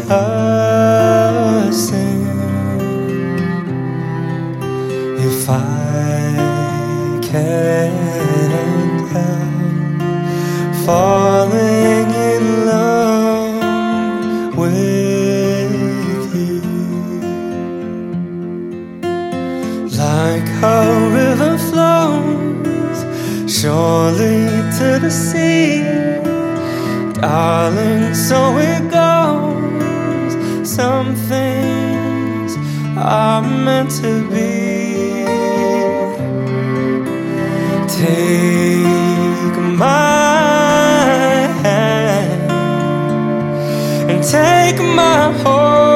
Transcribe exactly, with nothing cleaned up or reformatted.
a sin if I can't help falling in love with you. Like a river flows surely to the sea, darling, so it goes. Some things are meant to be. Take my hand and take my whole